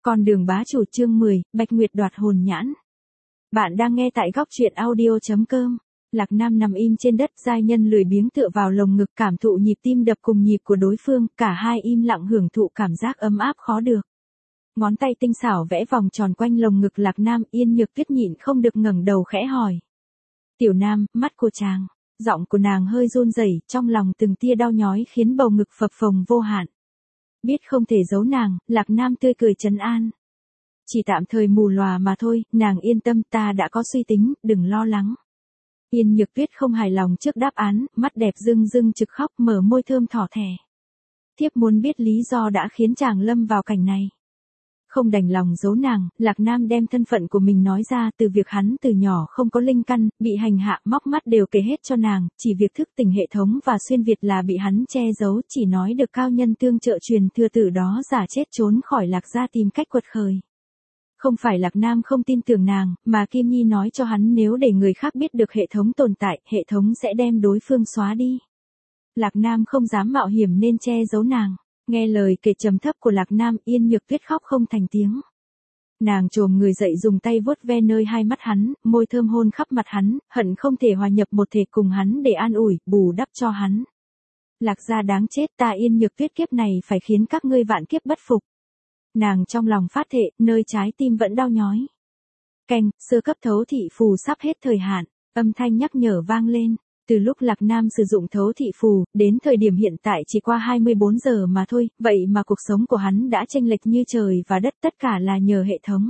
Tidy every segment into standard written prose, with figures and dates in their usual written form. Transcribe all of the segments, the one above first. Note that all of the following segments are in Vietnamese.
Con đường bá chủ chương 10, Bạch Nguyệt đoạt hồn nhãn. Bạn đang nghe tại góc truyện audio.com. Lạc Nam nằm im trên đất, giai nhân lười biếng tựa vào lồng ngực cảm thụ nhịp tim đập cùng nhịp của đối phương, cả hai im lặng hưởng thụ cảm giác ấm áp khó được. Ngón tay tinh xảo vẽ vòng tròn quanh lồng ngực Lạc Nam, Yên Nhược Tuyết nhịn không được ngẩng đầu khẽ hỏi. Tiểu Nam, mắt của chàng. Giọng của nàng hơi run rẩy, trong lòng từng tia đau nhói khiến bầu ngực phập phồng vô hạn. Biết không thể giấu nàng, Lạc Nam tươi cười trấn an. Chỉ tạm thời mù lòa mà thôi, nàng yên tâm, ta đã có suy tính, đừng lo lắng. Yên Nhược Tuyết không hài lòng trước đáp án, mắt đẹp rưng rưng trực khóc, mở môi thơm thỏ thẻ. Thiếp muốn biết lý do đã khiến chàng lâm vào cảnh này. Không đành lòng giấu nàng, Lạc Nam đem thân phận của mình nói ra, từ việc hắn từ nhỏ không có linh căn, bị hành hạ móc mắt đều kể hết cho nàng, chỉ việc thức tỉnh hệ thống và xuyên Việt là bị hắn che giấu, chỉ nói được cao nhân tương trợ truyền thừa, từ đó giả chết trốn khỏi Lạc gia tìm cách quật khởi. Không phải Lạc Nam không tin tưởng nàng, mà Kim Nhi nói cho hắn nếu để người khác biết được hệ thống tồn tại, hệ thống sẽ đem đối phương xóa đi. Lạc Nam không dám mạo hiểm nên che giấu nàng. Nghe lời kể trầm thấp của Lạc Nam, Yên Nhược Tuyết khóc không thành tiếng. Nàng chồm người dậy dùng tay vuốt ve nơi hai mắt hắn, môi thơm hôn khắp mặt hắn, hận không thể hòa nhập một thể cùng hắn để an ủi, bù đắp cho hắn. Lạc gia đáng chết, ta Yên Nhược Tuyết kiếp này phải khiến các ngươi vạn kiếp bất phục. Nàng trong lòng phát thệ, nơi trái tim vẫn đau nhói. Canh, sơ cấp thấu thị phù sắp hết thời hạn, âm thanh nhắc nhở vang lên. Từ lúc Lạc Nam sử dụng thấu thị phù, đến thời điểm hiện tại chỉ qua 24 giờ mà thôi, vậy mà cuộc sống của hắn đã chênh lệch như trời và đất, tất cả là nhờ hệ thống.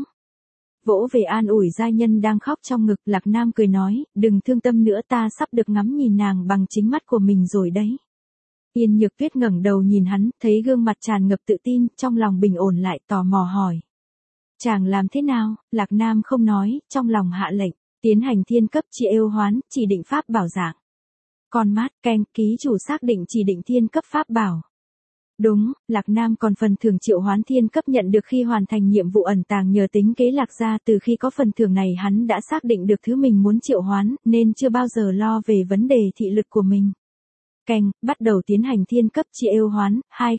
Vỗ về an ủi giai nhân đang khóc trong ngực, Lạc Nam cười nói, đừng thương tâm nữa, ta sắp được ngắm nhìn nàng bằng chính mắt của mình rồi đấy. Yên Nhược Tuyết ngẩng đầu nhìn hắn, thấy gương mặt tràn ngập tự tin, trong lòng bình ổn lại, tò mò hỏi. Chàng làm thế nào? Lạc Nam không nói, trong lòng hạ lệnh, tiến hành thiên cấp chỉ yêu hoán, chỉ định pháp bảo dạng. Con mát, canh, ký chủ xác định chỉ định thiên cấp pháp bảo. Đúng, Lạc Nam còn phần thưởng triệu hoán thiên cấp nhận được khi hoàn thành nhiệm vụ ẩn tàng nhờ tính kế Lạc gia, từ khi có phần thưởng này hắn đã xác định được thứ mình muốn triệu hoán, nên chưa bao giờ lo về vấn đề thị lực của mình. Canh, bắt đầu tiến hành thiên cấp chỉ yêu hoán,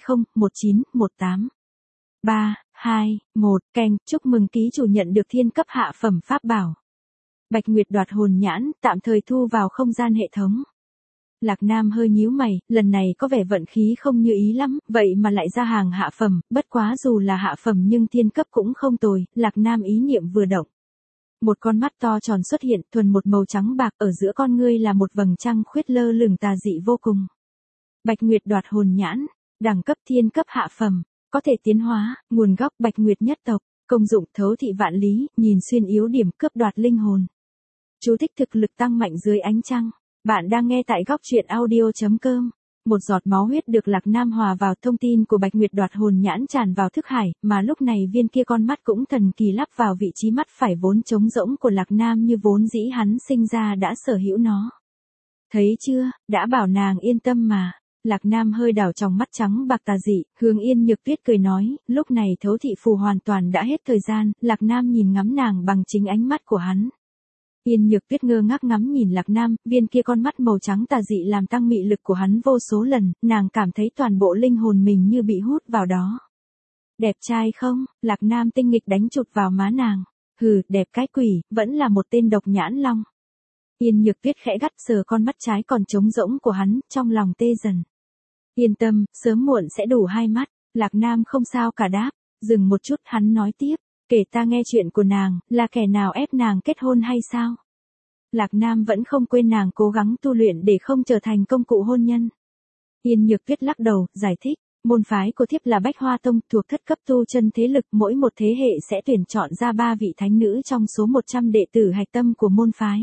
201918. 3, 2, 1, canh, chúc mừng ký chủ nhận được thiên cấp hạ phẩm pháp bảo. Bạch Nguyệt đoạt hồn nhãn, tạm thời thu vào không gian hệ thống. Lạc Nam hơi nhíu mày, lần này có vẻ vận khí không như ý lắm, vậy mà lại ra hàng hạ phẩm, bất quá dù là hạ phẩm nhưng thiên cấp cũng không tồi, Lạc Nam ý niệm vừa động. Một con mắt to tròn xuất hiện, thuần một màu trắng bạc, ở giữa con ngươi là một vầng trăng khuyết lơ lửng tà dị vô cùng. Bạch Nguyệt đoạt hồn nhãn, đẳng cấp thiên cấp hạ phẩm, có thể tiến hóa, nguồn gốc Bạch Nguyệt nhất tộc, công dụng thấu thị vạn lý, nhìn xuyên yếu điểm, cướp đoạt linh hồn. Chú thích thực lực tăng mạnh dưới ánh trăng. Bạn đang nghe tại góc truyện audio.com. Một giọt máu huyết được Lạc Nam hòa vào thông tin của Bạch Nguyệt đoạt hồn nhãn tràn vào thức hải, mà lúc này viên kia con mắt cũng thần kỳ lắp vào vị trí mắt phải vốn trống rỗng của Lạc Nam, như vốn dĩ hắn sinh ra đã sở hữu nó. Thấy chưa, đã bảo nàng yên tâm mà. Lạc Nam hơi đảo trong mắt trắng bạc tà dị, hướng Yên Nhược Tuyết cười nói, lúc này thấu thị phù hoàn toàn đã hết thời gian, Lạc Nam nhìn ngắm nàng bằng chính ánh mắt của hắn. Yên Nhược Tuyết ngơ ngác ngắm nhìn Lạc Nam, viên kia con mắt màu trắng tà dị làm tăng mị lực của hắn vô số lần, nàng cảm thấy toàn bộ linh hồn mình như bị hút vào đó. Đẹp trai không? Lạc Nam tinh nghịch đánh chụp vào má nàng. Hừ, đẹp cái quỷ, vẫn là một tên độc nhãn long. Yên Nhược Tuyết khẽ gắt sờ con mắt trái còn trống rỗng của hắn, trong lòng tê dần. Yên tâm, sớm muộn sẽ đủ hai mắt. Lạc Nam không sao cả đáp, dừng một chút hắn nói tiếp. Kể ta nghe chuyện của nàng, là kẻ nào ép nàng kết hôn hay sao? Lạc Nam vẫn không quên nàng cố gắng tu luyện để không trở thành công cụ hôn nhân. Yên Nhược Tuyết lắc đầu, giải thích, môn phái của thiếp là Bách Hoa Tông, thuộc thất cấp tu chân thế lực, mỗi một thế hệ sẽ tuyển chọn ra 3 vị thánh nữ trong số 100 đệ tử hạch tâm của môn phái.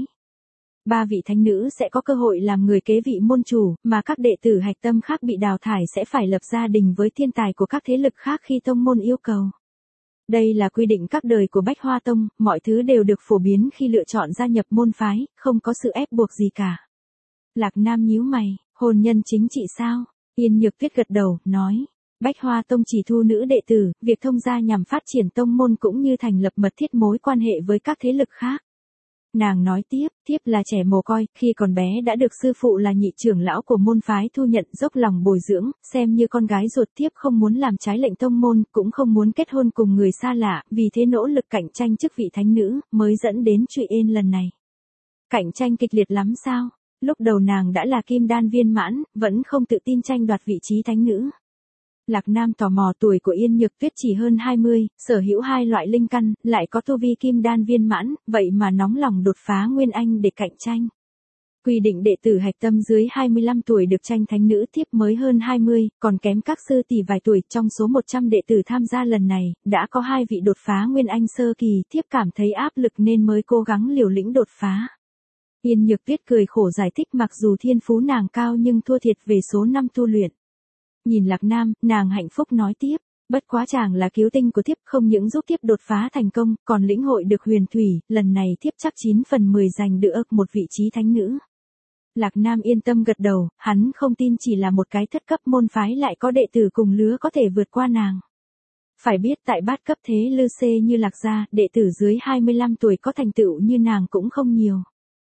3 vị thánh nữ sẽ có cơ hội làm người kế vị môn chủ, mà các đệ tử hạch tâm khác bị đào thải sẽ phải lập gia đình với thiên tài của các thế lực khác khi tông môn yêu cầu. Đây là quy định các đời của Bách Hoa Tông, mọi thứ đều được phổ biến khi lựa chọn gia nhập môn phái, không có sự ép buộc gì cả. Lạc Nam nhíu mày, hôn nhân chính trị sao? Yên Nhược Tuyết gật đầu, nói, Bách Hoa Tông chỉ thu nữ đệ tử, việc thông gia nhằm phát triển tông môn cũng như thành lập mật thiết mối quan hệ với các thế lực khác. Nàng nói tiếp, thiếp là trẻ mồ côi, khi còn bé đã được sư phụ là nhị trưởng lão của môn phái thu nhận dốc lòng bồi dưỡng, xem như con gái ruột, thiếp không muốn làm trái lệnh tông môn, cũng không muốn kết hôn cùng người xa lạ, vì thế nỗ lực cạnh tranh chức vị thánh nữ, mới dẫn đến trụy ên lần này. Cạnh tranh kịch liệt lắm sao? Lúc đầu nàng đã là kim đan viên mãn, vẫn không tự tin tranh đoạt vị trí thánh nữ. Lạc Nam tò mò tuổi của Yên Nhược Tuyết chỉ hơn 20, sở hữu 2 loại linh căn, lại có tu vi kim đan viên mãn, vậy mà nóng lòng đột phá Nguyên Anh để cạnh tranh. Quy định đệ tử hạch tâm dưới 25 tuổi được tranh thánh nữ, thiếp mới hơn 20, còn kém các sư tỷ vài tuổi. Trong số 100 đệ tử tham gia lần này, đã có 2 vị đột phá Nguyên Anh sơ kỳ, thiếp cảm thấy áp lực nên mới cố gắng liều lĩnh đột phá. Yên Nhược Tuyết cười khổ giải thích, mặc dù thiên phú nàng cao nhưng thua thiệt về số năm tu luyện. Nhìn Lạc Nam, nàng hạnh phúc nói tiếp, bất quá chàng là cứu tinh của thiếp, không những giúp thiếp đột phá thành công, còn lĩnh hội được huyền thủy, lần này thiếp chắc 9 phần 10 giành được một vị trí thánh nữ. Lạc Nam yên tâm gật đầu, hắn không tin chỉ là một cái thất cấp môn phái lại có đệ tử cùng lứa có thể vượt qua nàng. Phải biết tại bát cấp thế lư xê như Lạc gia, đệ tử dưới 25 tuổi có thành tựu như nàng cũng không nhiều.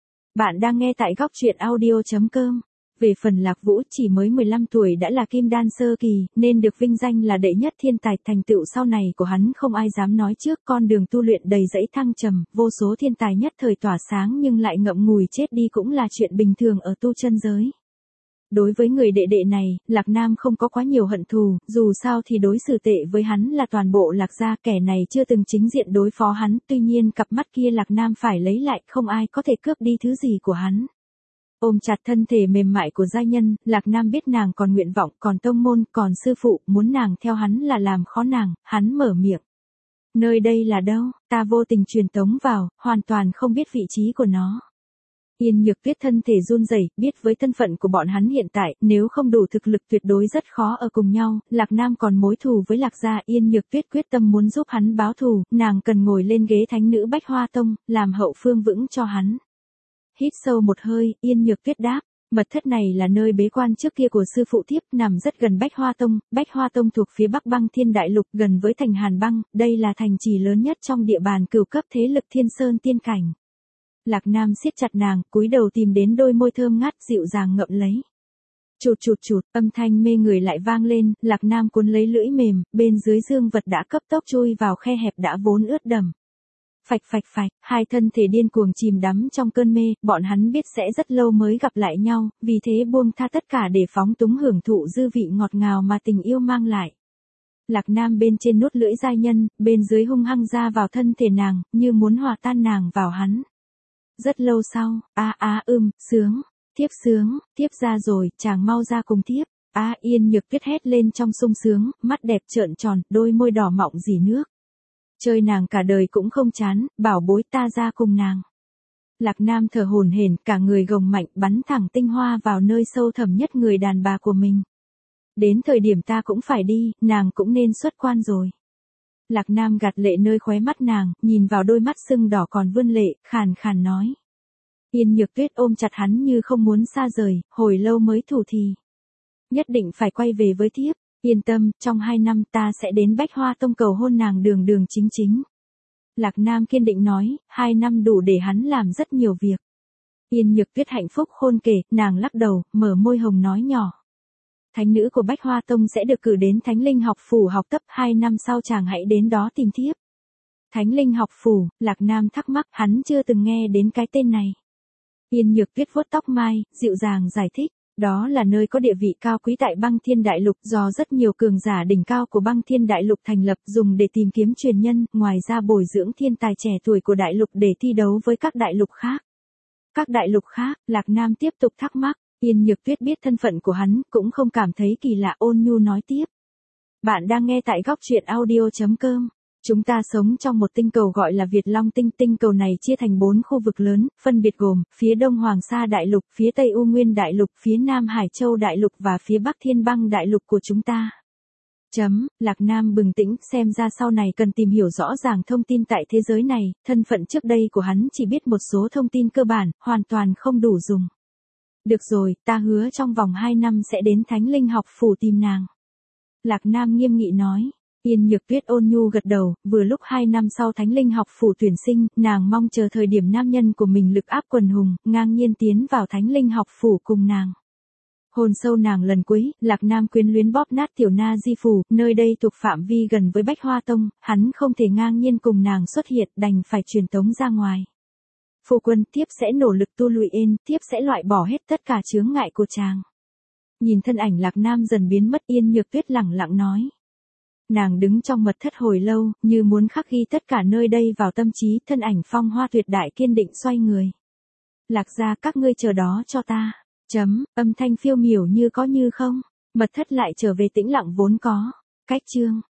Bạn đang nghe tại góc truyện audio.com. Về phần Lạc Vũ chỉ mới 15 tuổi đã là kim đan sơ kỳ, nên được vinh danh là đệ nhất thiên tài, thành tựu sau này của hắn không ai dám nói trước, con đường tu luyện đầy dẫy thăng trầm, vô số thiên tài nhất thời tỏa sáng nhưng lại ngậm ngùi chết đi cũng là chuyện bình thường ở tu chân giới. Đối với người đệ đệ này, Lạc Nam không có quá nhiều hận thù, dù sao thì đối xử tệ với hắn là toàn bộ Lạc gia, kẻ này chưa từng chính diện đối phó hắn, tuy nhiên cặp mắt kia Lạc Nam phải lấy lại, không ai có thể cướp đi thứ gì của hắn. Ôm chặt thân thể mềm mại của giai nhân, Lạc Nam biết nàng còn nguyện vọng, còn tông môn, còn sư phụ, muốn nàng theo hắn là làm khó nàng, hắn mở miệng. Nơi đây là đâu? Ta vô tình truyền tống vào, hoàn toàn không biết vị trí của nó. Yên Nhược Tuyết thân thể run rẩy, biết với thân phận của bọn hắn hiện tại, nếu không đủ thực lực tuyệt đối rất khó ở cùng nhau. Lạc Nam còn mối thù với Lạc gia, Yên Nhược Tuyết quyết tâm muốn giúp hắn báo thù, nàng cần ngồi lên ghế thánh nữ Bách Hoa Tông, làm hậu phương vững cho hắn. Hít sâu một hơi, Yên Nhược Tuyết đáp, mật thất này là nơi bế quan trước kia của sư phụ thiếp, nằm rất gần Bách Hoa Tông thuộc phía bắc Băng Thiên Đại Lục, gần với thành Hàn Băng, đây là thành trì lớn nhất trong địa bàn cửu cấp thế lực Thiên Sơn Tiên Cảnh. Lạc Nam siết chặt nàng, cúi đầu tìm đến đôi môi thơm ngát dịu dàng ngậm lấy. Chụt chụt chụt, âm thanh mê người lại vang lên, Lạc Nam cuốn lấy lưỡi mềm, bên dưới dương vật đã cấp tốc chui vào khe hẹp đã vốn ướt đẫm. Phạch phạch phạch, hai thân thể điên cuồng chìm đắm trong cơn mê, bọn hắn biết sẽ rất lâu mới gặp lại nhau, vì thế buông tha tất cả để phóng túng hưởng thụ dư vị ngọt ngào mà tình yêu mang lại. Lạc Nam bên trên nuốt lưỡi giai nhân, bên dưới hung hăng ra vào thân thể nàng, như muốn hòa tan nàng vào hắn. Rất lâu sau, sướng, thiếp ra rồi, chàng mau ra cùng thiếp. Yên Nhược Tuyết hét lên trong sung sướng, mắt đẹp trợn tròn, đôi môi đỏ mọng rỉ nước. Chơi nàng cả đời cũng không chán, bảo bối, ta ra cùng nàng. Lạc Nam thở hổn hển, cả người gồng mạnh, bắn thẳng tinh hoa vào nơi sâu thẳm nhất người đàn bà của mình. Đến thời điểm ta cũng phải đi, nàng cũng nên xuất quan rồi. Lạc Nam gạt lệ nơi khóe mắt nàng, nhìn vào đôi mắt sưng đỏ còn vươn lệ, khàn khàn nói. Yên Nhược Tuyết ôm chặt hắn như không muốn xa rời, hồi lâu mới thủ thì. Nhất định phải quay về với thiếp. Yên tâm, trong 2 năm ta sẽ đến Bách Hoa Tông cầu hôn nàng đường đường chính chính. Lạc Nam kiên định nói, 2 năm đủ để hắn làm rất nhiều việc. Yên Nhược Tuyết hạnh phúc khôn kể, nàng lắc đầu, mở môi hồng nói nhỏ. Thánh nữ của Bách Hoa Tông sẽ được cử đến Thánh Linh học phủ học tập, 2 năm sau chàng hãy đến đó tìm thiếp. Thánh Linh học phủ, Lạc Nam thắc mắc, hắn chưa từng nghe đến cái tên này. Yên Nhược Tuyết vuốt tóc mai, dịu dàng giải thích. Đó là nơi có địa vị cao quý tại Băng Thiên Đại Lục, do rất nhiều cường giả đỉnh cao của Băng Thiên Đại Lục thành lập, dùng để tìm kiếm truyền nhân, ngoài ra bồi dưỡng thiên tài trẻ tuổi của đại lục để thi đấu với các đại lục khác. Các đại lục khác, Lạc Nam tiếp tục thắc mắc, Yên Nhược Tuyết biết thân phận của hắn, cũng không cảm thấy kỳ lạ, ôn nhu nói tiếp. Bạn đang nghe tại góc truyện audio.com. Chúng ta sống trong một tinh cầu gọi là Việt Long tinh, tinh cầu này chia thành 4 khu vực lớn, phân biệt gồm, phía đông Hoàng Sa Đại Lục, phía tây U Nguyên Đại Lục, phía nam Hải Châu Đại Lục và phía bắc Thiên Băng Đại Lục của chúng ta. Lạc Nam bừng tỉnh, xem ra sau này cần tìm hiểu rõ ràng thông tin tại thế giới này, thân phận trước đây của hắn chỉ biết một số thông tin cơ bản, hoàn toàn không đủ dùng. Được rồi, ta hứa trong vòng 2 năm sẽ đến Thánh Linh học phủ tìm nàng. Lạc Nam nghiêm nghị nói. Yên Nhược Tuyết ôn nhu gật đầu, vừa lúc 2 năm sau Thánh Linh học phủ tuyển sinh, nàng mong chờ thời điểm nam nhân của mình lực áp quần hùng, ngang nhiên tiến vào Thánh Linh học phủ cùng nàng. Hồn sâu nàng lần cuối, Lạc Nam quyến luyến bóp nát tiểu na di phủ, nơi đây thuộc phạm vi gần với Bách Hoa Tông, hắn không thể ngang nhiên cùng nàng xuất hiện, đành phải truyền tống ra ngoài. Phu quân, tiếp sẽ nỗ lực tu luyện, tiếp sẽ loại bỏ hết tất cả chướng ngại của chàng. Nhìn thân ảnh Lạc Nam dần biến mất, Yên Nhược Tuyết lẳng lặng nói. Nàng đứng trong mật thất hồi lâu, như muốn khắc ghi tất cả nơi đây vào tâm trí, thân ảnh phong hoa tuyệt đại kiên định xoay người. Lạc gia, các ngươi chờ đó cho ta. Âm thanh phiêu miểu như có như không, mật thất lại trở về tĩnh lặng vốn có. Cách chương